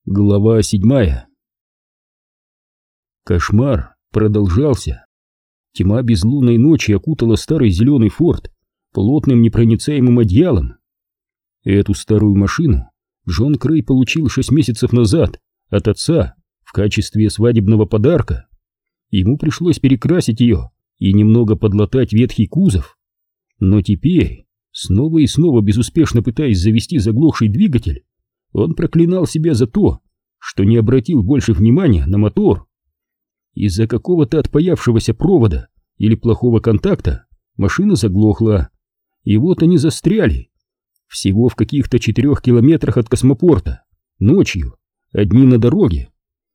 Глава 7. Кошмар продолжался. Тьма безлунной ночи окутала старый зеленый форт плотным непроницаемым одеялом. Эту старую машину Джон Крей получил 6 месяцев назад от отца в качестве свадебного подарка. Ему пришлось перекрасить ее и немного подлатать ветхий кузов. Но теперь, снова и снова безуспешно пытаясь завести заглохший двигатель, он проклинал себя за то, что не обратил больше внимания на мотор. Из-за какого-то отпаявшегося провода или плохого контакта машина заглохла, и вот они застряли, всего в каких-то 4 километрах от космопорта, ночью, одни на дороге.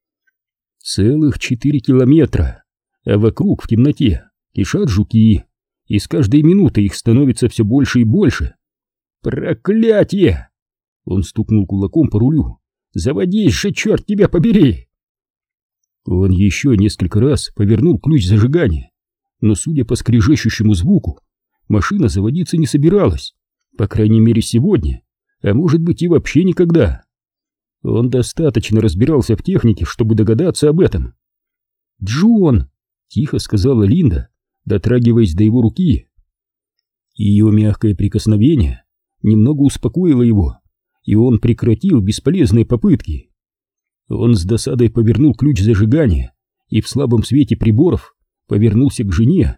Целых 4 километра, а вокруг в темноте кишат жуки, и с каждой минутой их становится все больше и больше. Проклятие! Он стукнул кулаком по рулю. «Заводись же, черт тебя побери!» Он еще несколько раз повернул ключ зажигания, но, судя по скрежещущему звуку, машина заводиться не собиралась, по крайней мере сегодня, а может быть и вообще никогда. Он достаточно разбирался в технике, чтобы догадаться об этом. «Джон!» — тихо сказала Линда, дотрагиваясь до его руки. Ее мягкое прикосновение немного успокоило его, и он прекратил бесполезные попытки. Он с досадой повернул ключ зажигания и в слабом свете приборов повернулся к жене.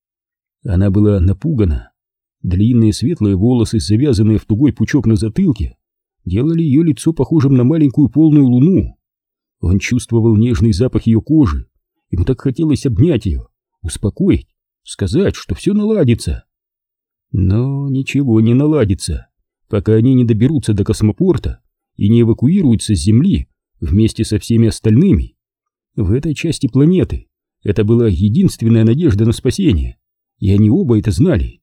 Она была напугана. Длинные светлые волосы, завязанные в тугой пучок на затылке, делали ее лицо похожим на маленькую полную луну. Он чувствовал нежный запах ее кожи. Ему так хотелось обнять ее, успокоить, сказать, что все наладится. Но ничего не наладится, пока они не доберутся до космопорта и не эвакуируются с Земли вместе со всеми остальными. В этой части планеты это была единственная надежда на спасение, и они оба это знали.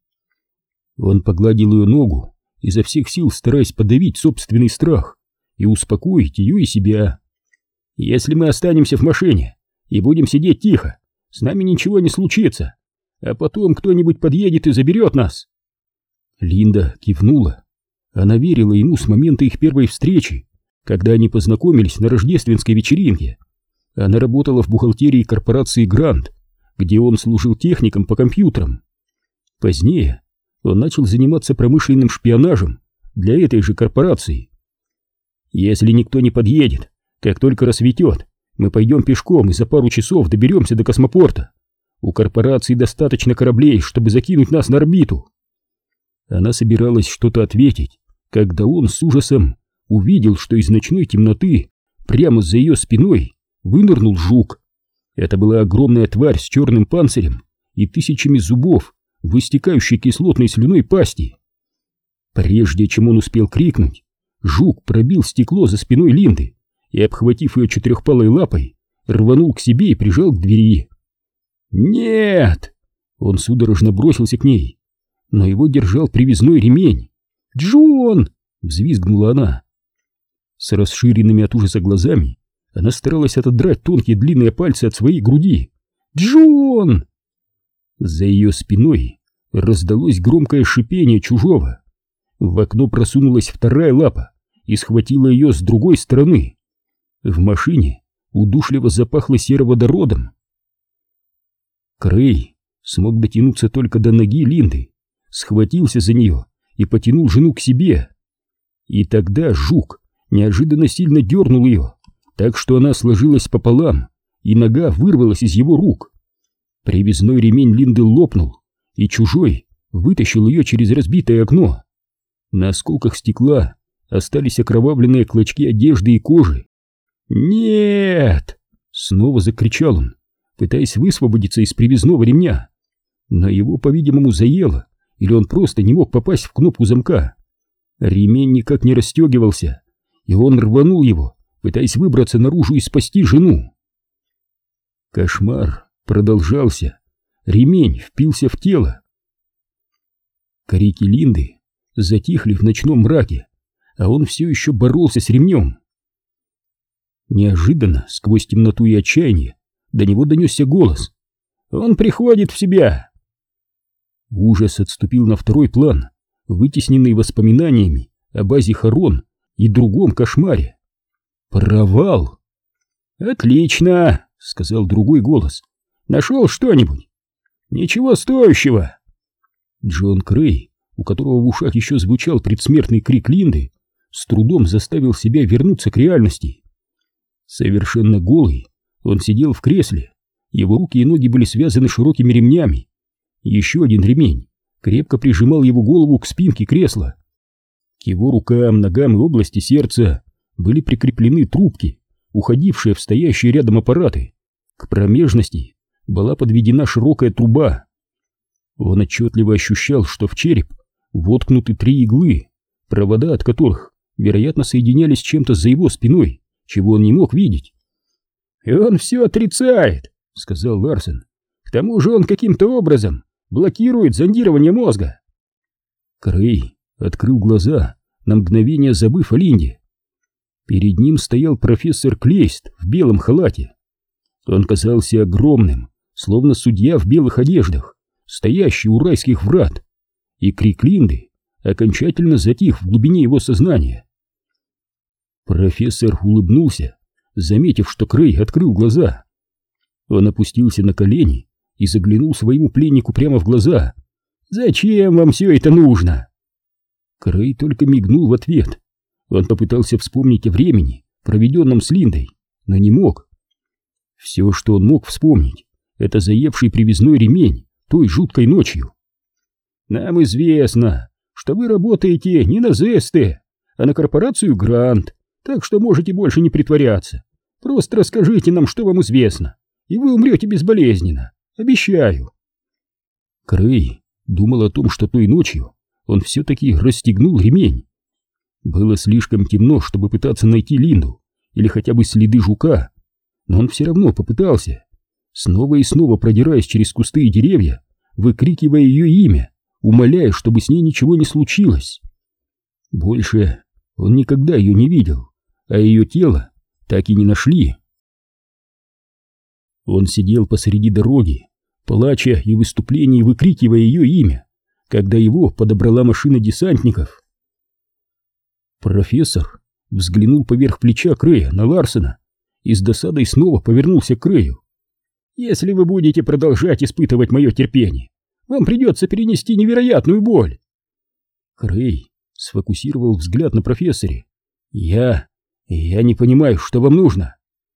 Он погладил ее ногу, изо всех сил стараясь подавить собственный страх и успокоить ее и себя. «Если мы останемся в машине и будем сидеть тихо, с нами ничего не случится, а потом кто-нибудь подъедет и заберет нас». Линда кивнула. Она верила ему с момента их первой встречи, когда они познакомились на рождественской вечеринке. Она работала в бухгалтерии корпорации «Грант», где он служил техником по компьютерам. Позднее он начал заниматься промышленным шпионажем для этой же корпорации. «Если никто не подъедет, как только рассветет, мы пойдем пешком и за пару часов доберемся до космопорта. У корпорации достаточно кораблей, чтобы закинуть нас на орбиту». Она собиралась что-то ответить, когда он с ужасом увидел, что из ночной темноты прямо за ее спиной вынырнул жук. Это была огромная тварь с черным панцирем и тысячами зубов в истекающей кислотной слюной пасти. Прежде чем он успел крикнуть, жук пробил стекло за спиной Линды и, обхватив ее четырехпалой лапой, рванул к себе и прижал к двери. «Нет!» Он судорожно бросился к ней, но его держал привязной ремень. «Джон!» — взвизгнула она. С расширенными от ужаса глазами она старалась отодрать тонкие длинные пальцы от своей груди. «Джон!» За ее спиной раздалось громкое шипение чужого. В окно просунулась вторая лапа и схватила ее с другой стороны. В машине удушливо запахло сероводородом. Крей смог дотянуться только до ноги Линды, схватился за нее и потянул жену к себе. И тогда жук неожиданно сильно дернул ее, так что она сложилась пополам, и нога вырвалась из его рук. Привязной ремень Линды лопнул, и чужой вытащил ее через разбитое окно. На осколках стекла остались окровавленные клочки одежды и кожи. «Нет!» — снова закричал он, пытаясь высвободиться из привязного ремня. Но его, по-видимому, заело, или он просто не мог попасть в кнопку замка. Ремень никак не расстегивался, и он рванул его, пытаясь выбраться наружу и спасти жену. Кошмар продолжался. Ремень впился в тело. Крики Линды затихли в ночном мраке, а он все еще боролся с ремнем. Неожиданно, сквозь темноту и отчаяние, до него донесся голос. «Он приходит в себя!» Ужас отступил на второй план, вытесненный воспоминаниями о базе Харон и другом кошмаре. Провал. «Отлично», — сказал другой голос. «Нашел что-нибудь?» «Ничего стоящего». Джон Крей, у которого в ушах еще звучал предсмертный крик Линды, с трудом заставил себя вернуться к реальности. Совершенно голый, он сидел в кресле, его руки и ноги были связаны широкими ремнями. Еще один ремень крепко прижимал его голову к спинке кресла. К его рукам, ногам и области сердца были прикреплены трубки, уходившие в стоящие рядом аппараты. К промежности была подведена широкая труба. Он отчетливо ощущал, что в череп воткнуты 3 иглы, провода от которых, вероятно, соединялись с чем-то за его спиной, чего он не мог видеть. «И он все отрицает», — сказал Ларсен. «К тому же он каким-то образом блокирует зондирование мозга». Крей открыл глаза, на мгновение забыв о Линде. Перед ним стоял профессор Клейст в белом халате. Он казался огромным, словно судья в белых одеждах, стоящий у райских врат, и крик Линды окончательно затих в глубине его сознания. Профессор улыбнулся, заметив, что Крей открыл глаза. Он опустился на колени и заглянул своему пленнику прямо в глаза. «Зачем вам все это нужно?» Крей только мигнул в ответ. Он попытался вспомнить о времени, проведенном с Линдой, но не мог. Все, что он мог вспомнить, это заевший привязной ремень той жуткой ночью. «Нам известно, что вы работаете не на ЗСТ, а на корпорацию Грант, так что можете больше не притворяться. Просто расскажите нам, что вам известно, и вы умрете безболезненно, обещаю». Крей думал о том, что той ночью он все-таки расстегнул ремень. Было слишком темно, чтобы пытаться найти Линду или хотя бы следы жука, но он все равно попытался, снова и снова продираясь через кусты и деревья, выкрикивая ее имя, умоляя, чтобы с ней ничего не случилось. Больше он никогда ее не видел, а ее тело так и не нашли. Он сидел посреди дороги, плача и в выступлении выкрикивая ее имя, когда его подобрала машина десантников. Профессор взглянул поверх плеча Крея на Ларсена и с досадой снова повернулся к Крею. «Если вы будете продолжать испытывать мое терпение, вам придется перенести невероятную боль». Крей сфокусировал взгляд на профессоре. Я не понимаю, что вам нужно».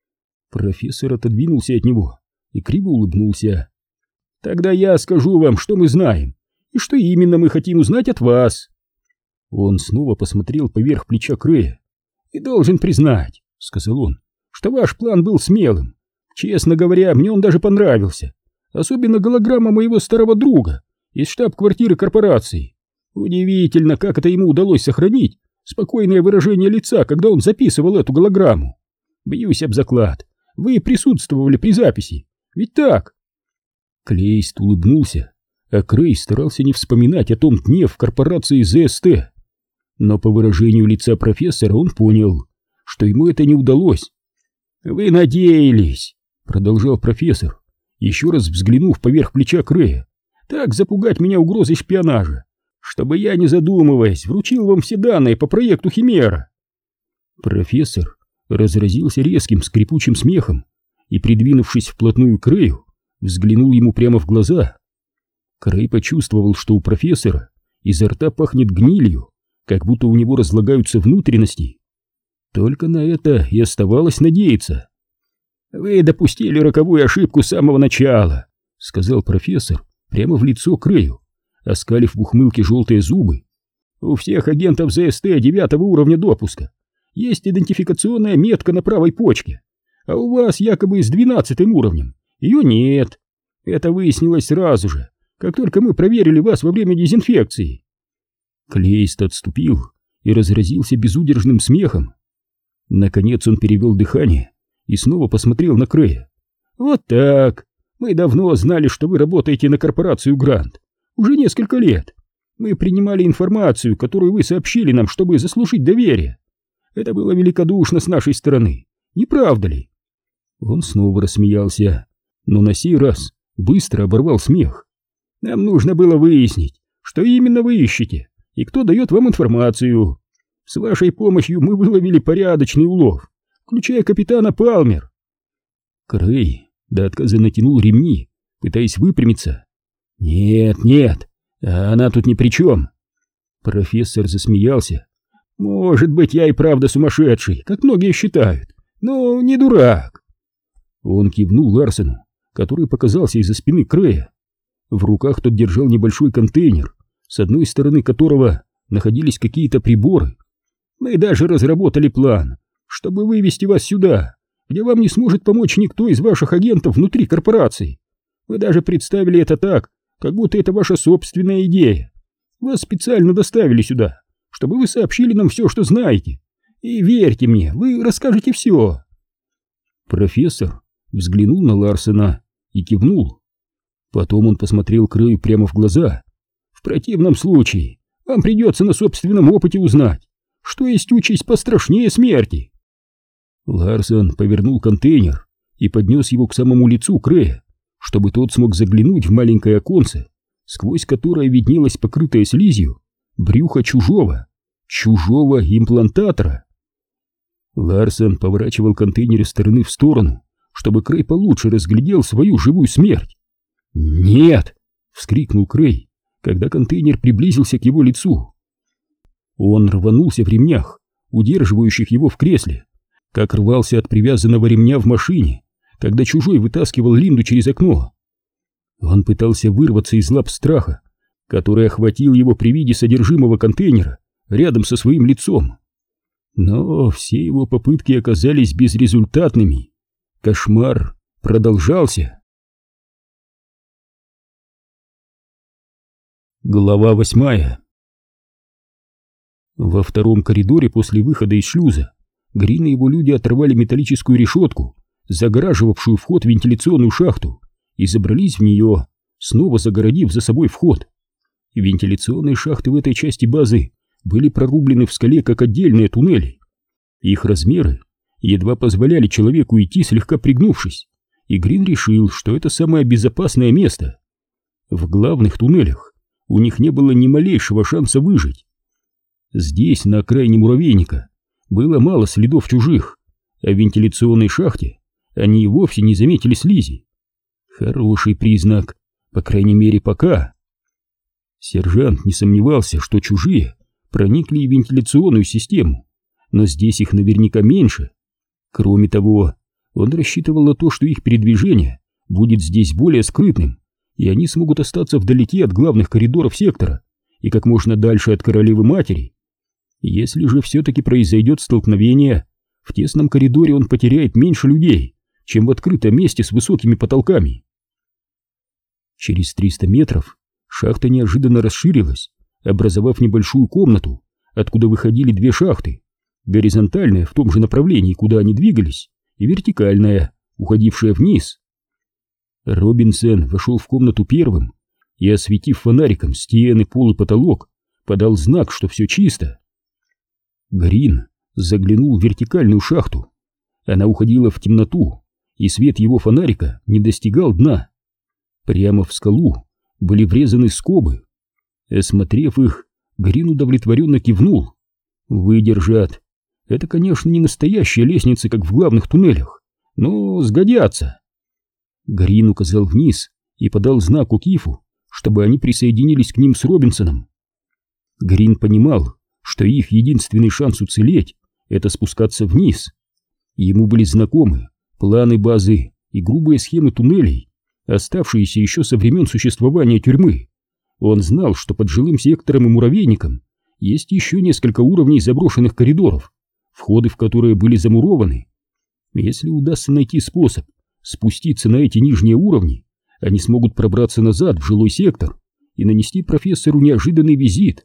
Профессор отодвинулся от него и криво улыбнулся. «Тогда я скажу вам, что мы знаем, и что именно мы хотим узнать от вас». Он снова посмотрел поверх плеча Крея. «И должен признать, — сказал он, — что ваш план был смелым. Честно говоря, мне он даже понравился. Особенно голограмма моего старого друга из штаб-квартиры корпорации. Удивительно, как это ему удалось сохранить спокойное выражение лица, когда он записывал эту голограмму. Бьюсь об заклад, вы присутствовали при записи, ведь так?» Клейст улыбнулся, а Крей старался не вспоминать о том дне в корпорации ЗСТ. Но по выражению лица профессора он понял, что ему это не удалось. «Вы надеялись, — продолжал профессор, еще раз взглянув поверх плеча Крея, — так запугать меня угрозой шпионажа, чтобы я, не задумываясь, вручил вам все данные по проекту Химера». Профессор разразился резким скрипучим смехом и, придвинувшись вплотную к Крею, взглянул ему прямо в глаза. Крей почувствовал, что у профессора изо рта пахнет гнилью, как будто у него разлагаются внутренности. Только на это и оставалось надеяться. «Вы допустили роковую ошибку с самого начала», — сказал профессор прямо в лицо Крею, оскалив в ухмылке желтые зубы. «У всех агентов ЗСТ 9-го уровня допуска есть идентификационная метка на правой почке, а у вас якобы с 12-м уровнем ее нет. Это выяснилось сразу же, как только мы проверили вас во время дезинфекции». Клейст отступил и разразился безудержным смехом. Наконец он перевел дыхание и снова посмотрел на Крея. «Вот так. Мы давно знали, что вы работаете на корпорацию Грант. Уже несколько лет. Мы принимали информацию, которую вы сообщили нам, чтобы заслужить доверие. Это было великодушно с нашей стороны, не правда ли?» Он снова рассмеялся, но на сей раз быстро оборвал смех. «Нам нужно было выяснить, что именно вы ищете и кто дает вам информацию. С вашей помощью мы выловили порядочный улов, включая капитана Палмер. Крей до отказа натянул ремни, пытаясь выпрямиться. «Нет, нет, она тут ни при чем!» Профессор засмеялся. «Может быть, я и правда сумасшедший, как многие считают, но не дурак!» Он кивнул Ларсену, который показался из-за спины Крея. В руках тот держал небольшой контейнер, с одной стороны которого находились какие-то приборы. «Мы даже разработали план, чтобы вывести вас сюда, где вам не сможет помочь никто из ваших агентов внутри корпорации. Вы даже представили это так, как будто это ваша собственная идея. Вас специально доставили сюда, чтобы вы сообщили нам все, что знаете. И верьте мне, вы расскажете все». Профессор взглянул на Ларсена и кивнул. Потом он посмотрел Крею прямо в глаза. «В противном случае вам придется на собственном опыте узнать, что есть участь пострашнее смерти». Ларсен повернул контейнер и поднес его к самому лицу Крея, чтобы тот смог заглянуть в маленькое оконце, сквозь которое виднелось покрытое слизью брюхо чужого имплантатора. Ларсен поворачивал контейнер из стороны в сторону, чтобы Крей получше разглядел свою живую смерть. «Нет!» — вскрикнул Крей, когда контейнер приблизился к его лицу. Он рванулся в ремнях, удерживающих его в кресле, как рвался от привязанного ремня в машине, когда чужой вытаскивал Линду через окно. Он пытался вырваться из лап страха, который охватил его при виде содержимого контейнера рядом со своим лицом. Но все его попытки оказались безрезультатными. Кошмар продолжался. Глава 8. Во втором коридоре после выхода из шлюза Грин и его люди оторвали металлическую решетку, загораживавшую вход в вентиляционную шахту, и забрались в нее, снова загородив за собой вход. Вентиляционные шахты в этой части базы были прорублены в скале как отдельные туннели. Их размеры едва позволяли человеку идти, слегка пригнувшись, и Грин решил, что это самое безопасное место. В главных туннелях у них не было ни малейшего шанса выжить. Здесь, на окраине муравейника, было мало следов чужих, а в вентиляционной шахте они и вовсе не заметили слизи. Хороший признак, по крайней мере пока. Сержант не сомневался, что чужие проникли и в вентиляционную систему, но здесь их наверняка меньше. Кроме того, он рассчитывал на то, что их передвижение будет здесь более скрытным, и они смогут остаться вдалеке от главных коридоров сектора и как можно дальше от королевы-матери. Если же все-таки произойдет столкновение, в тесном коридоре он потеряет меньше людей, чем в открытом месте с высокими потолками. Через 300 метров шахта неожиданно расширилась, образовав небольшую комнату, откуда выходили две шахты, горизонтальная в том же направлении, куда они двигались, и вертикальная, уходившая вниз. Робинсон вошел в комнату первым и, осветив фонариком стены, пол и потолок, подал знак, что все чисто. Грин заглянул в вертикальную шахту. Она уходила в темноту, и свет его фонарика не достигал дна. Прямо в скалу были врезаны скобы. Осмотрев их, Грин удовлетворенно кивнул. Выдержат. Это, конечно, не настоящие лестницы, как в главных туннелях, но сгодятся. Грин указал вниз и подал знак О'Кифу, чтобы они присоединились к ним с Робинсоном. Грин понимал, что их единственный шанс уцелеть — это спускаться вниз. Ему были знакомы планы базы и грубые схемы туннелей, оставшиеся еще со времен существования тюрьмы. Он знал, что под жилым сектором и муравейником есть еще несколько уровней заброшенных коридоров, входы в которые были замурованы. Если удастся найти способ спуститься на эти нижние уровни, они смогут пробраться назад в жилой сектор и нанести профессору неожиданный визит.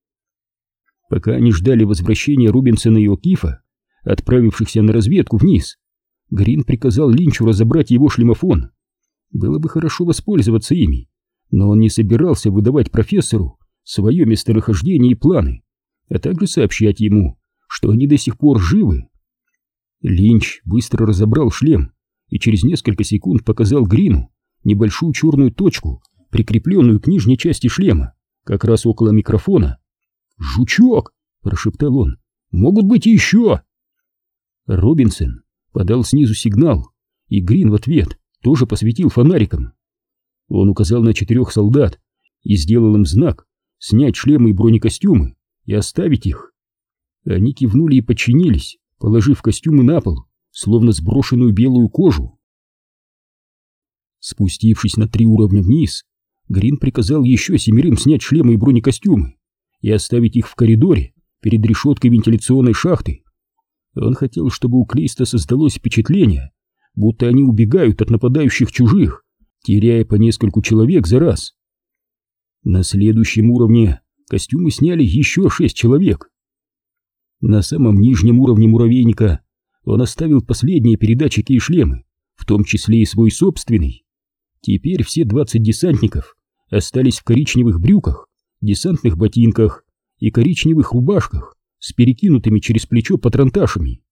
Пока они ждали возвращения Робинсона и О'Кифа, отправившихся на разведку вниз, Грин приказал Линчу разобрать его шлемофон. Было бы хорошо воспользоваться ими, но он не собирался выдавать профессору свое местонахождение и планы, а также сообщать ему, что они до сих пор живы. Линч быстро разобрал шлем и через несколько секунд показал Грину небольшую черную точку, прикрепленную к нижней части шлема, как раз около микрофона. «Жучок!» — прошептал он. «Могут быть и еще!» Робинсон подал снизу сигнал, и Грин в ответ тоже посветил фонариком. Он указал на 4 солдат и сделал им знак снять шлемы и бронекостюмы и оставить их. Они кивнули и подчинились, положив костюмы на пол, словно сброшенную белую кожу. Спустившись на 3 уровня вниз, Грин приказал еще 7 снять шлемы и бронекостюмы и оставить их в коридоре перед решеткой вентиляционной шахты. Он хотел, чтобы у Клейста создалось впечатление, будто они убегают от нападающих чужих, теряя по нескольку человек за раз. На следующем уровне костюмы сняли еще 6 человек. На самом нижнем уровне муравейника он оставил последние передатчики и шлемы, в том числе и свой собственный. Теперь все 20 десантников остались в коричневых брюках, десантных ботинках и коричневых рубашках с перекинутыми через плечо патронташами.